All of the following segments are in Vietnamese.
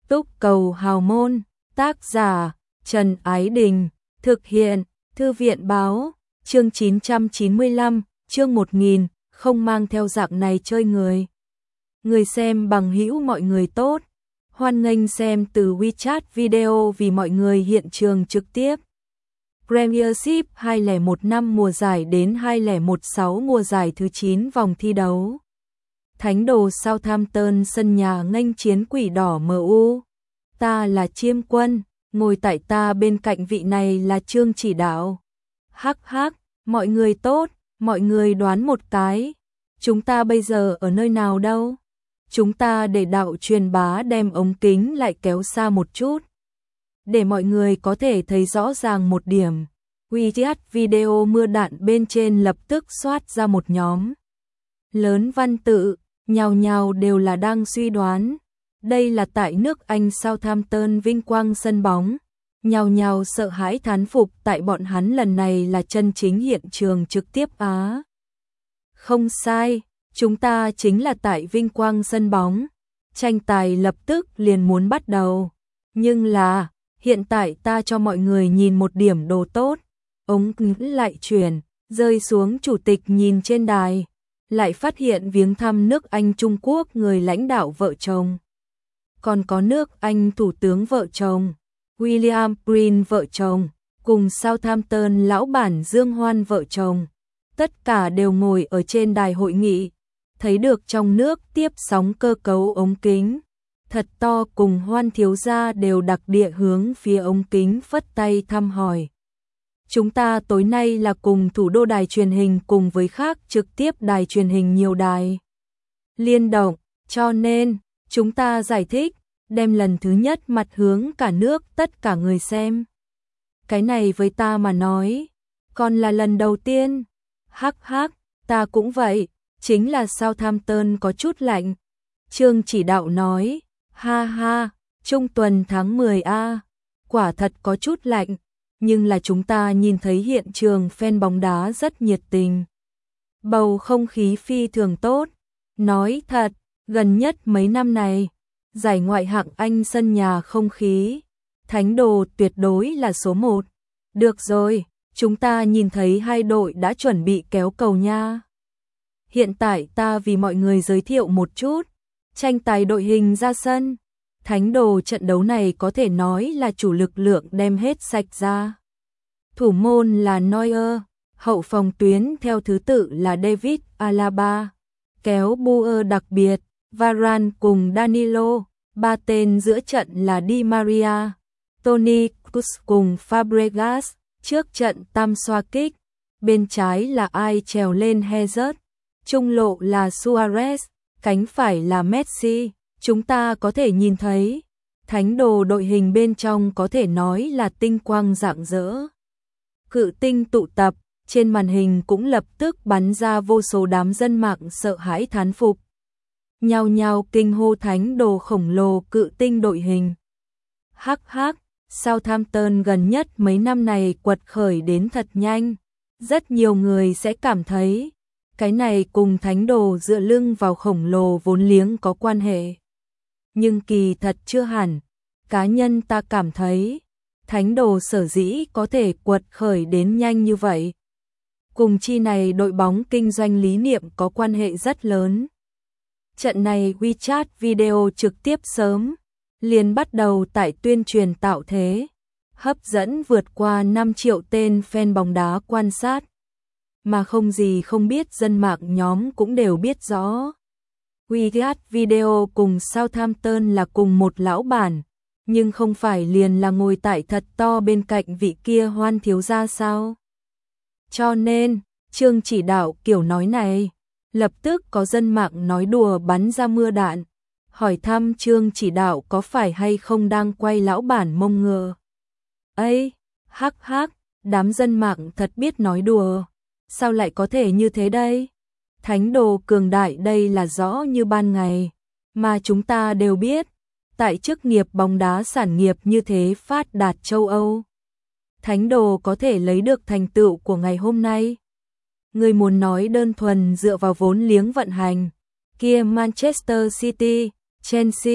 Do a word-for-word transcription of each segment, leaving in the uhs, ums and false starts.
Túc Cầu Hào Môn, tác giả Trần Ái Đình, thực hiện Thư viện Báo, chương chín trăm chín mươi lăm, chương một nghìn, không mang theo dạng này chơi người. Người xem bằng hữu mọi người tốt, hoan nghênh xem từ WeChat video vì mọi người hiện trường trực tiếp. Premiership hai không một năm mùa giải đến hai không một sáu mùa giải thứ chín vòng thi đấu. Thánh đồ Southampton sân nhà nghênh chiến Quỷ Đỏ em u. Ta là Chiêm Quân, ngồi tại ta bên cạnh vị này là Trương Chỉ Đạo. Hắc hắc, mọi người tốt, mọi người đoán một cái. Chúng ta bây giờ ở nơi nào đâu? Chúng ta để đạo truyền bá đem ống kính lại kéo xa một chút. Để mọi người có thể thấy rõ ràng một điểm. WeChat video mưa đạn bên trên lập tức xoát ra một nhóm lớn văn tự, nhào nhào đều là đang suy đoán. Đây là tại nước Anh Southampton vinh quang sân bóng. Nhào nhào sợ hãi thán phục tại bọn hắn lần này là chân chính hiện trường trực tiếp á. Không sai, chúng ta chính là tại vinh quang sân bóng. Tranh tài lập tức liền muốn bắt đầu. Nhưng là, hiện tại ta cho mọi người nhìn một điểm đồ tốt. Ống kính lại chuyển, rơi xuống chủ tịch nhìn trên đài. Lại phát hiện viếng thăm nước Anh Trung Quốc người lãnh đạo vợ chồng. Còn có nước Anh Thủ tướng vợ chồng, William Green vợ chồng, cùng Southampton lão bản Dương Hoan vợ chồng. Tất cả đều ngồi ở trên đài hội nghị, thấy được trong nước tiếp sóng cơ cấu ống kính. Thật to cùng Hoan thiếu gia đều đặc địa hướng phía ống kính phất tay thăm hỏi. Chúng ta tối nay là cùng thủ đô đài truyền hình cùng với khác trực tiếp đài truyền hình nhiều đài liên động, cho nên chúng ta giải thích, đem lần thứ nhất mặt hướng cả nước tất cả người xem. Cái này với ta mà nói, còn là lần đầu tiên. Hắc hắc, ta cũng vậy, chính là Southampton có chút lạnh. Trương Chỉ Đạo nói, ha ha, trung tuần tháng mười a, quả thật có chút lạnh, nhưng là chúng ta nhìn thấy hiện trường fan bóng đá rất nhiệt tình. Bầu không khí phi thường tốt, nói thật, gần nhất mấy năm này, giải ngoại hạng Anh sân nhà không khí, Thánh đồ tuyệt đối là số một. Được rồi, chúng ta nhìn thấy hai đội đã chuẩn bị kéo cầu nha. Hiện tại ta vì mọi người giới thiệu một chút, tranh tài đội hình ra sân. Thánh đồ trận đấu này có thể nói là chủ lực lượng đem hết sạch ra. Thủ môn là Neuer, hậu phòng tuyến theo thứ tự là David Alaba, kéo Buer đặc biệt, Varane cùng Danilo, ba tên giữa trận là Di Maria, Toni Kroos cùng Fabregas, trước trận tam xoa kích, bên trái là ai trèo lên Hazard, trung lộ là Suarez, cánh phải là Messi. Chúng ta có thể nhìn thấy, thánh đồ đội hình bên trong có thể nói là tinh quang rạng rỡ. Cự tinh tụ tập, trên màn hình cũng lập tức bắn ra vô số đám dân mạng sợ hãi thán phục. Nhao nhao kinh hô thánh đồ khổng lồ cự tinh đội hình. Hắc hắc, Southampton gần nhất mấy năm này quật khởi đến thật nhanh. Rất nhiều người sẽ cảm thấy, cái này cùng thánh đồ dựa lưng vào khổng lồ vốn liếng có quan hệ. Nhưng kỳ thật chưa hẳn, cá nhân ta cảm thấy, thánh đồ sở dĩ có thể quật khởi đến nhanh như vậy. Cùng chi này đội bóng kinh doanh lý niệm có quan hệ rất lớn. Trận này WeChat video trực tiếp sớm, liền bắt đầu tại tuyên truyền tạo thế, hấp dẫn vượt qua năm triệu tên fan bóng đá quan sát. Mà không gì không biết dân mạng nhóm cũng đều biết rõ. WeChat video cùng Southampton là cùng một lão bản, nhưng không phải liền là ngồi tại thật to bên cạnh vị kia Hoan thiếu gia sao? Cho nên, Trương Chỉ Đạo kiểu nói này, lập tức có dân mạng nói đùa bắn ra mưa đạn, hỏi thăm Trương Chỉ Đạo có phải hay không đang quay lão bản mông ngựa. Ây, hắc hắc, đám dân mạng thật biết nói đùa, sao lại có thể như thế đây? Thánh đồ cường đại đây là rõ như ban ngày, mà chúng ta đều biết, tại chức nghiệp bóng đá sản nghiệp như thế phát đạt châu Âu. Thánh đồ có thể lấy được thành tựu của ngày hôm nay. Người muốn nói đơn thuần dựa vào vốn liếng vận hành, kia Manchester City, Chelsea,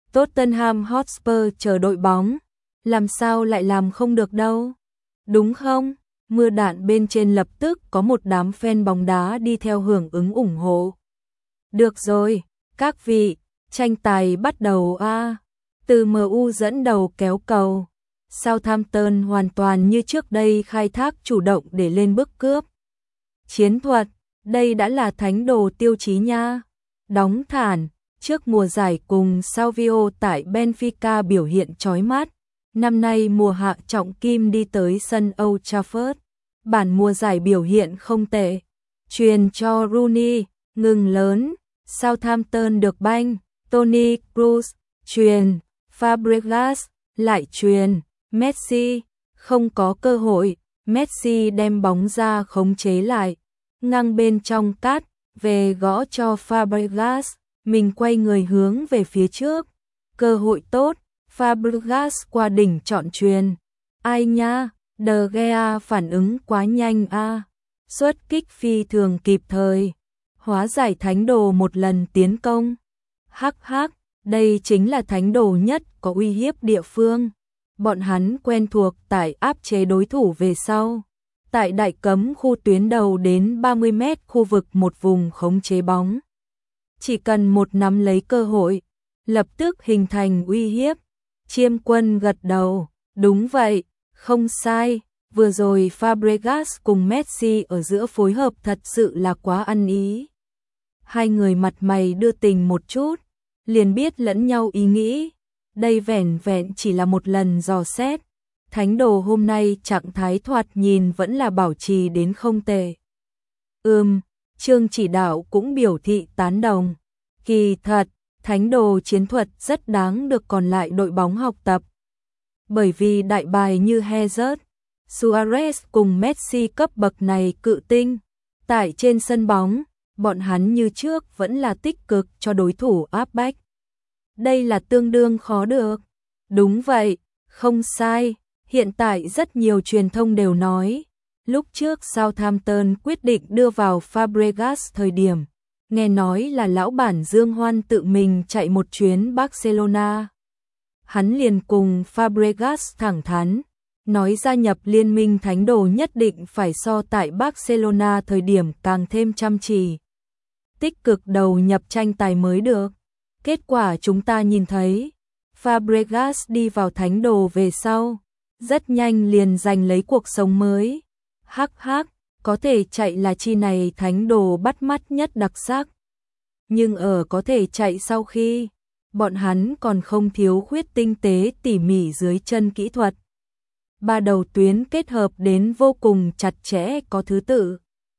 Tottenham Hotspur chờ đội bóng, làm sao lại làm không được đâu. Đúng không? Mưa đạn bên trên lập tức có một đám fan bóng đá đi theo hưởng ứng ủng hộ. Được rồi, các vị, tranh tài bắt đầu a. Từ em u dẫn đầu kéo cầu, Southampton hoàn toàn như trước đây khai thác chủ động để lên bước cướp. Chiến thuật, đây đã là thánh đồ tiêu chí nha. Đóng thản, trước mùa giải cùng Savio tại Benfica biểu hiện chói mắt. Năm nay mùa hạ trọng kim đi tới sân Old Trafford. Bản mùa giải biểu hiện không tệ. Truyền cho Rooney, ngừng lớn, Southampton được banh, Toni Kroos, truyền, Fabregas, lại truyền, Messi, không có cơ hội, Messi đem bóng ra khống chế lại, ngang bên trong cắt, về gõ cho Fabregas, mình quay người hướng về phía trước, cơ hội tốt, Fabregas qua đỉnh chọn truyền, ai nha, De Gea phản ứng quá nhanh a, xuất kích phi thường kịp thời, hóa giải thánh đồ một lần tiến công, hắc hắc, đây chính là thánh đồ nhất có uy hiếp địa phương. Bọn hắn quen thuộc tại áp chế đối thủ về sau. Tại đại cấm khu tuyến đầu đến ba mươi mét khu vực một vùng khống chế bóng. Chỉ cần một nắm lấy cơ hội, lập tức hình thành uy hiếp. Chiêm Quân gật đầu, đúng vậy, không sai. Vừa rồi Fabregas cùng Messi ở giữa phối hợp thật sự là quá ăn ý. Hai người mặt mày đưa tình một chút, liền biết lẫn nhau ý nghĩ. Đây vẻn vẹn chỉ là một lần dò xét. Thánh đồ hôm nay trạng thái thoạt nhìn vẫn là bảo trì đến không tệ. Ừm, Trương chỉ đạo cũng biểu thị tán đồng. Kỳ thật, thánh đồ chiến thuật rất đáng được còn lại đội bóng học tập. Bởi vì đại bài như Hazard, Suarez cùng Messi cấp bậc này cự tinh. Tại trên sân bóng, bọn hắn như trước vẫn là tích cực cho đối thủ áp bách. Đây là tương đương khó được. Đúng vậy, không sai. Hiện tại rất nhiều truyền thông đều nói, lúc trước Southampton quyết định đưa vào Fabregas thời điểm, nghe nói là lão bản Dương Hoan tự mình chạy một chuyến Barcelona. Hắn liền cùng Fabregas thẳng thắn, nói gia nhập liên minh thánh đồ nhất định phải so tại Barcelona thời điểm càng thêm chăm chỉ. Tích cực đầu nhập tranh tài mới được. Kết quả chúng ta nhìn thấy, Fabregas đi vào thánh đồ về sau, rất nhanh liền giành lấy cuộc sống mới. Hắc hắc, có thể chạy là chi này thánh đồ bắt mắt nhất đặc sắc. Nhưng ở có thể chạy sau khi, bọn hắn còn không thiếu khuyết tinh tế tỉ mỉ dưới chân kỹ thuật. Ba đầu tuyến kết hợp đến vô cùng chặt chẽ có thứ tự.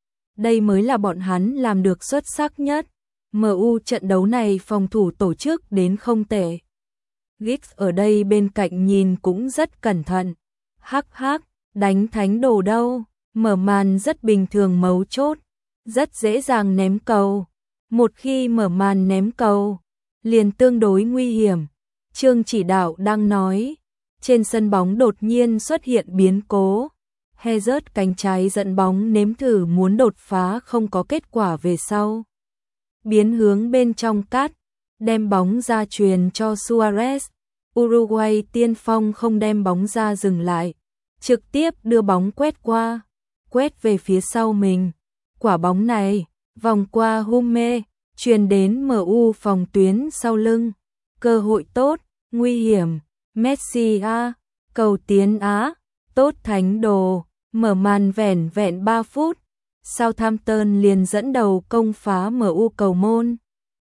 Đây mới là bọn hắn làm được xuất sắc nhất. em u trận đấu này phòng thủ tổ chức đến không tệ. Giggs ở đây bên cạnh nhìn cũng rất cẩn thận. Hắc hắc, đánh thánh đồ đâu, mở màn rất bình thường mấu chốt, rất dễ dàng ném cầu. Một khi mở màn ném cầu, liền tương đối nguy hiểm. Trương chỉ đạo đang nói, trên sân bóng đột nhiên xuất hiện biến cố. Hazard cánh trái dẫn bóng nếm thử muốn đột phá không có kết quả về sau. Biến hướng bên trong cắt, đem bóng ra truyền cho Suarez. Uruguay tiên phong không đem bóng ra dừng lại, trực tiếp đưa bóng quét qua, quét về phía sau mình. Quả bóng này, vòng qua Humme, truyền đến em u phòng tuyến sau lưng. Cơ hội tốt, nguy hiểm, Messi a, cầu tiến á, tốt thánh đồ, mở màn vẻn vẹn ba phút. Southampton liền dẫn đầu công phá em u cầu môn.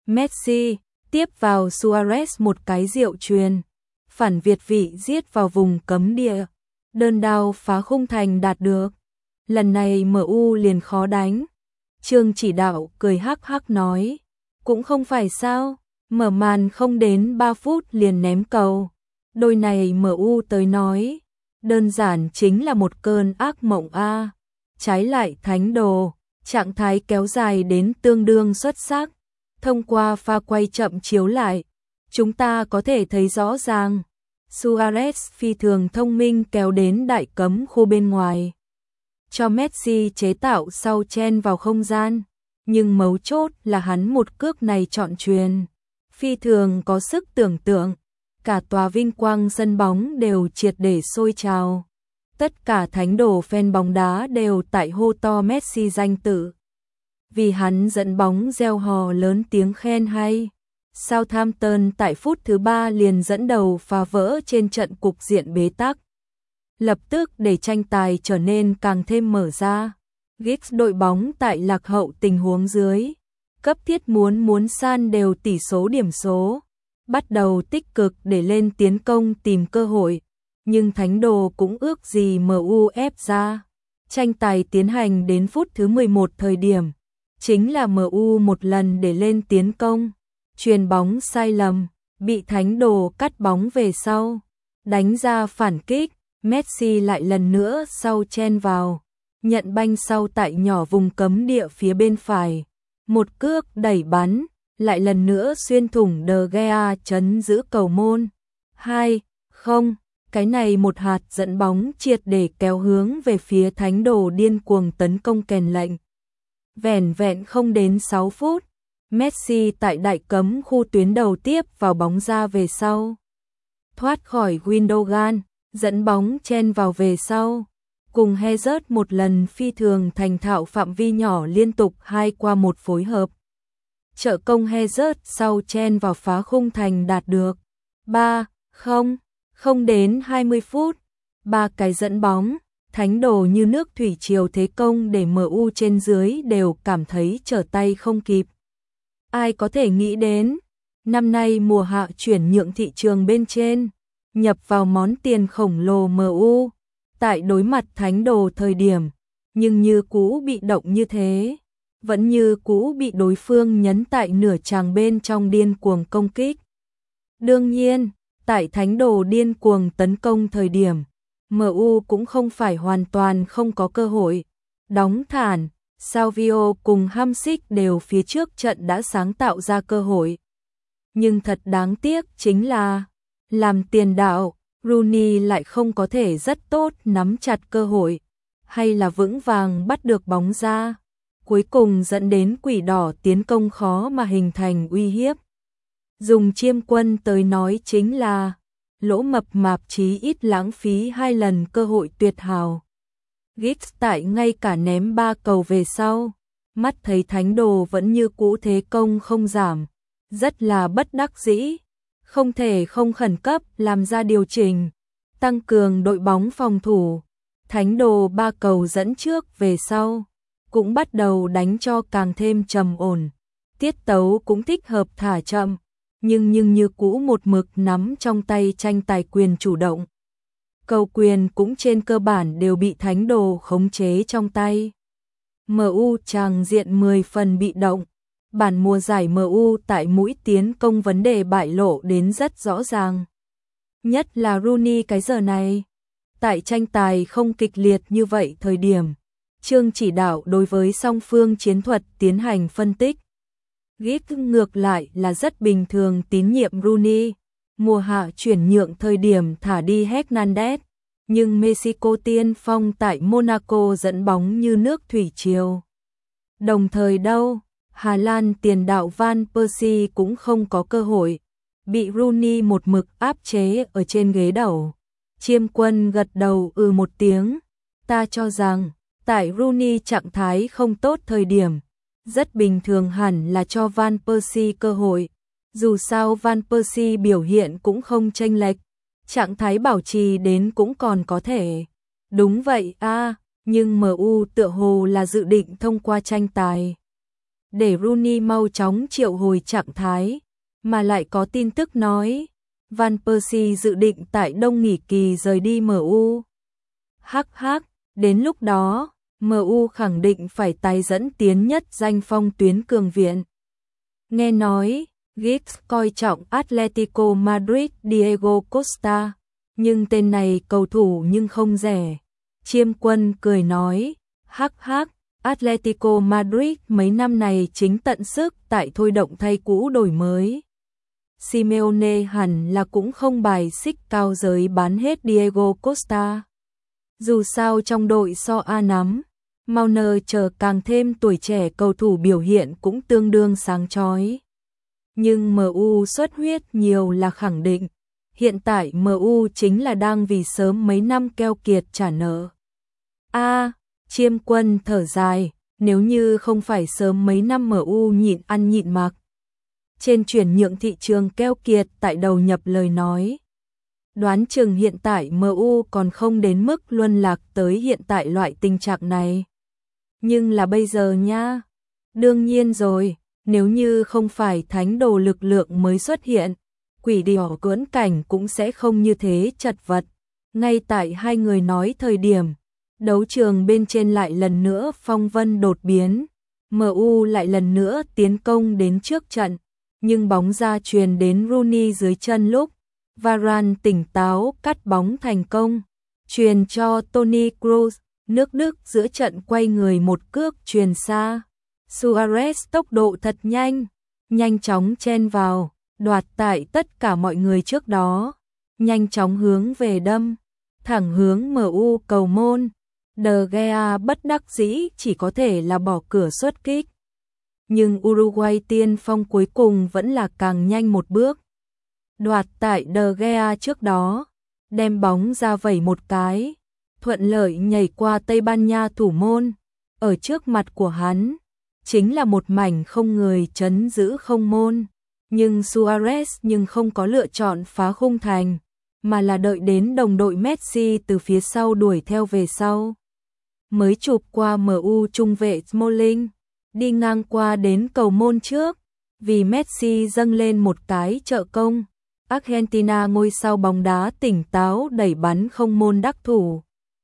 Messi tiếp vào Suarez một cái diệu truyền, phản việt vị giết vào vùng cấm địa, đơn đao phá khung thành đạt được. Lần này em u liền khó đánh. Trương chỉ đạo cười hắc hắc nói, cũng không phải sao, mở màn không đến ba phút liền ném cầu. Đôi này em u tới nói, đơn giản chính là một cơn ác mộng a. Trái lại thánh đồ, trạng thái kéo dài đến tương đương xuất sắc. Thông qua pha quay chậm chiếu lại, chúng ta có thể thấy rõ ràng, Suarez phi thường thông minh kéo đến đại cấm khu bên ngoài, cho Messi chế tạo sau chen vào không gian, nhưng mấu chốt là hắn một cước này chọn truyền, phi thường có sức tưởng tượng. cả tòa vinh quang sân bóng đều triệt để sôi trào. Tất cả thánh đồ fan bóng đá đều tại hô to Messi danh tự. Vì hắn dẫn bóng reo hò lớn tiếng khen hay. Southampton tại phút thứ ba liền dẫn đầu phá vỡ trên trận cục diện bế tắc. Lập tức để tranh tài trở nên càng thêm mở ra. Giggs đội bóng tại lạc hậu tình huống dưới. Cấp thiết muốn muốn san đều tỷ số điểm số. Bắt đầu tích cực để lên tiến công tìm cơ hội. Nhưng thánh đồ cũng ước gì em u ép ra. Tranh tài tiến hành đến phút thứ mười một thời điểm. Chính là em u một lần để lên tiến công. Chuyền bóng sai lầm, bị thánh đồ cắt bóng về sau. Đánh ra phản kích, Messi lại lần nữa sau chen vào. Nhận banh sau tại nhỏ vùng cấm địa phía bên phải. Một cước đẩy bắn, lại lần nữa xuyên thủng De Gea chấn giữ cầu môn. hai không, cái này một hạt dẫn bóng triệt để kéo hướng về phía thánh đồ điên cuồng tấn công kèn lệnh. Vẻn vẹn không đến sáu phút, Messi tại đại cấm khu tuyến đầu tiếp vào bóng ra về sau. Thoát khỏi Gundogan, dẫn bóng chen vào về sau. Cùng Hazard một lần phi thường thành thạo phạm vi nhỏ liên tục hai qua một phối hợp. Trợ công Hazard sau chen vào phá khung thành đạt được. ba không, không đến hai mươi phút. Ba cái dẫn bóng, thánh đồ như nước thủy triều thế công để em u trên dưới đều cảm thấy trở tay không kịp. Ai có thể nghĩ đến, năm nay mùa hạ chuyển nhượng thị trường bên trên, nhập vào món tiền khổng lồ em u, tại đối mặt thánh đồ thời điểm, nhưng như cũ bị động như thế, vẫn như cũ bị đối phương nhấn tại nửa tràng bên trong điên cuồng công kích. Đương nhiên, tại thánh đồ điên cuồng tấn công thời điểm, em u cũng không phải hoàn toàn không có cơ hội. Đóng thản, Salvio cùng Hamsik đều phía trước trận đã sáng tạo ra cơ hội. Nhưng thật đáng tiếc chính là, làm tiền đạo, Rooney lại không có thể rất tốt nắm chặt cơ hội, hay là vững vàng bắt được bóng ra. Cuối cùng dẫn đến quỷ đỏ tiến công khó mà hình thành uy hiếp. Dùng chiêm quân tới nói chính là, lỗ mập mạp chí ít lãng phí hai lần cơ hội tuyệt hảo. Giggs tại ngay cả ném ba cầu về sau, mắt thấy thánh đồ vẫn như cũ thế công không giảm, rất là bất đắc dĩ, không thể không khẩn cấp làm ra điều chỉnh, tăng cường đội bóng phòng thủ. Thánh đồ ba cầu dẫn trước về sau, cũng bắt đầu đánh cho càng thêm trầm ổn, tiết tấu cũng thích hợp thả chậm, nhưng nhưng như cũ một mực nắm trong tay tranh tài quyền chủ động. Cầu quyền cũng trên cơ bản đều bị thánh đồ khống chế trong tay. em u tràng diện mười phần bị động. Bản mùa giải em u tại mũi tiến công vấn đề bại lộ đến rất rõ ràng. Nhất là Rooney cái giờ này. Tại tranh tài không kịch liệt như vậy thời điểm, Trương chỉ đạo đối với song phương chiến thuật tiến hành phân tích. Giggs ngược lại là rất bình thường tín nhiệm Rooney. Mùa hạ chuyển nhượng thời điểm thả đi Hernandez, nhưng Mexico tiên phong tại Monaco dẫn bóng như nước thủy triều. Đồng thời đâu, Hà Lan tiền đạo Van Persie cũng không có cơ hội, bị Rooney một mực áp chế ở trên ghế đầu. Chiêm quân gật đầu ừ một tiếng, ta cho rằng, tại Rooney trạng thái không tốt thời điểm, rất bình thường hẳn là cho Van Persie cơ hội. Dù sao Van Persie biểu hiện cũng không chênh lệch, trạng thái bảo trì đến cũng còn có thể. Đúng vậy a, à, nhưng em u tựa hồ là dự định thông qua tranh tài để Rooney mau chóng triệu hồi trạng thái, mà lại có tin tức nói Van Persie dự định tại đông nghỉ kỳ rời đi em u. Hắc hắc, đến lúc đó, em u khẳng định phải tái dẫn tiến nhất danh phong tuyến cường viện. Nghe nói Giggs coi trọng Atletico Madrid Diego Costa, nhưng tên này cầu thủ nhưng không rẻ. Chiêm quân cười nói, hắc hắc, Atletico Madrid mấy năm này chính tận sức tại thôi động thay cũ đổi mới. Simeone hẳn là cũng không bài xích cao giới bán hết Diego Costa. Dù sao trong đội so A nắm, Mauner chờ càng thêm tuổi trẻ cầu thủ biểu hiện cũng tương đương sáng chói. Nhưng em u xuất huyết nhiều là khẳng định, hiện tại em u chính là đang vì sớm mấy năm keo kiệt trả nợ. A, Chiêm Quân thở dài, nếu như không phải sớm mấy năm em u nhịn ăn nhịn mặc. Trên chuyển nhượng thị trường keo kiệt tại đầu nhập lời nói. Đoán chừng hiện tại em u còn không đến mức luân lạc tới hiện tại loại tình trạng này. Nhưng là bây giờ nha. Đương nhiên rồi, nếu như không phải thánh đồ lực lượng mới xuất hiện, quỷ điểu cưỡng cảnh cũng sẽ không như thế chật vật. Ngay tại hai người nói thời điểm, đấu trường bên trên lại lần nữa phong vân đột biến. em u lại lần nữa tiến công đến trước trận, nhưng bóng ra truyền đến Rooney dưới chân lúc Varane tỉnh táo cắt bóng thành công, truyền cho Toni Kroos, nước Đức giữa trận quay người một cước truyền xa. Suarez tốc độ thật nhanh, nhanh chóng chen vào, đoạt tại tất cả mọi người trước đó, nhanh chóng hướng về đâm, thẳng hướng em u cầu môn. De Gea bất đắc dĩ chỉ có thể là bỏ cửa xuất kích. Nhưng Uruguay tiên phong cuối cùng vẫn là càng nhanh một bước. Đoạt tại De Gea trước đó, đem bóng ra vẩy một cái, thuận lợi nhảy qua Tây Ban Nha thủ môn. Ở trước mặt của hắn, chính là một mảnh không người trấn giữ không môn. Nhưng Suarez nhưng không có lựa chọn phá khung thành, mà là đợi đến đồng đội Messi từ phía sau đuổi theo về sau. Mới chụp qua em u trung vệ Smalling, đi ngang qua đến cầu môn trước, vì Messi dâng lên một cái trợ công. Argentina ngôi sao bóng đá tỉnh táo đẩy bắn không môn đắc thủ.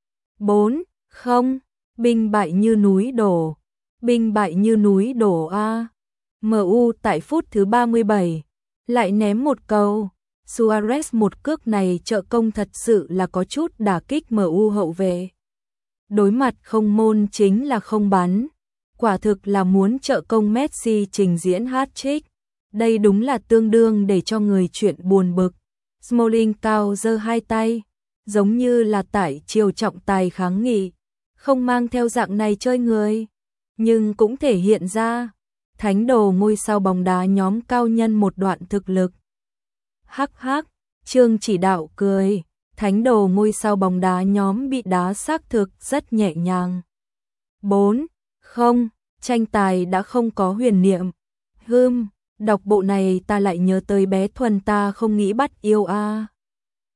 bốn không, binh bại như núi đổ. Binh bại như núi đổ a. em u tại phút thứ ba mươi bảy lại ném một cầu. Suarez một cước này trợ công thật sự là có chút đả kích em u hậu vệ. Đối mặt không môn chính là không bắn. Quả thực là muốn trợ công Messi trình diễn hat-trick. Đây đúng là tương đương để cho người chuyện buồn bực. Smalling cao giơ hai tay, giống như là tải chiều trọng tài kháng nghị, không mang theo dạng này chơi người, nhưng cũng thể hiện ra thánh đồ ngôi sao bóng đá nhóm cao nhân một đoạn thực lực. Hắc hắc, Trương chỉ đạo cười, thánh đồ ngôi sao bóng đá nhóm bị đá xác thực rất nhẹ nhàng. bốn không, tranh tài đã không có huyền niệm. Hừm, đọc bộ này ta lại nhớ tới bé Thuần ta không nghĩ bắt yêu a.